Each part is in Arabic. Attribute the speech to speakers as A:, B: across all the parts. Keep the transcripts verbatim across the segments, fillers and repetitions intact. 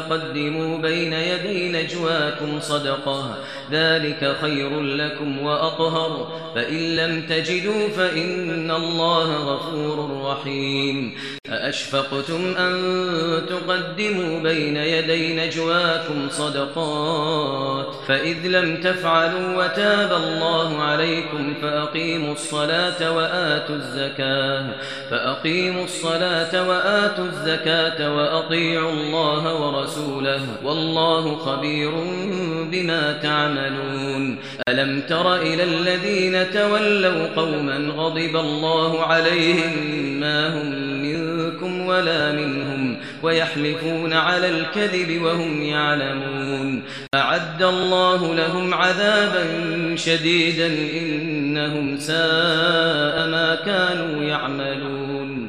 A: فقدموا بين يدي نجواكم صدقة ذلك خير لكم وأطهر فإن لم تجدوا فإن الله غفور رحيم أأشفقتم أن تقدموا بين يدي نجواكم صدقات فإذ لم تفعلوا وتاب الله عليكم فأقيموا الصلاة وآتوا الزكاة فأقيموا الصلاة وآتوا الزكاة وأطيعوا الله ورسوله والله خبير بما تعملون ألم تر إلى الذين تولوا قوما غضب الله عليهم ما هم منكم ولا منهم ويحلفون على الكذب وهم يعلمون أعد الله لهم عذابا شديدا إنهم ساء ما كانوا يعملون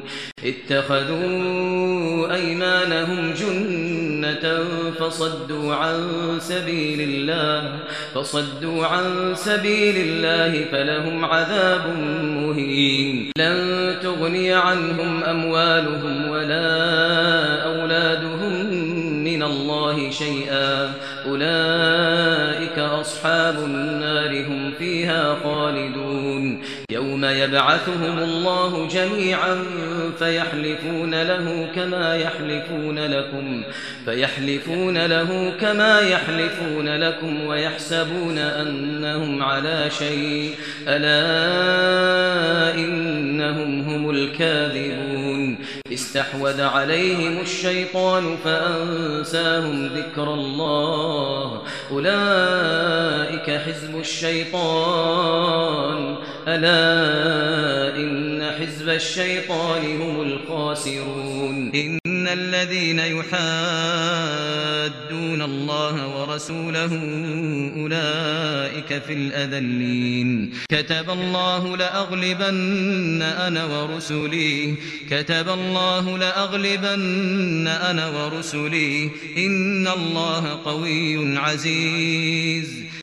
A: اتخذوا أيمانهم جنة فصدوا عن سبيل الله فصدوا عن سبيل الله فلهم عذاب مهين لن تغني عنهم أموالهم ولا أولادهم من الله شيئا أولئك أصحاب النار هم فيها خالدون يوم يبعثهم الله جميعا فيحلفون له كما يحلفون لكم فيحلفون له كما يحلفون لكم ويحسبون أنهم على شيء ألا إنهم هم الكاذبون استحوذ عليهم الشيطان فأنساهم ذكر الله أولئك حزب الشيطان ألا إن حزب الشيطان هم الخاسرون إن الذين يحادون الله ورسوله أولئك في الأذلين كتب الله لأغلبن أنا ورسلي كتب الله لأغلبن أنا ورسلي إن الله قوي عزيز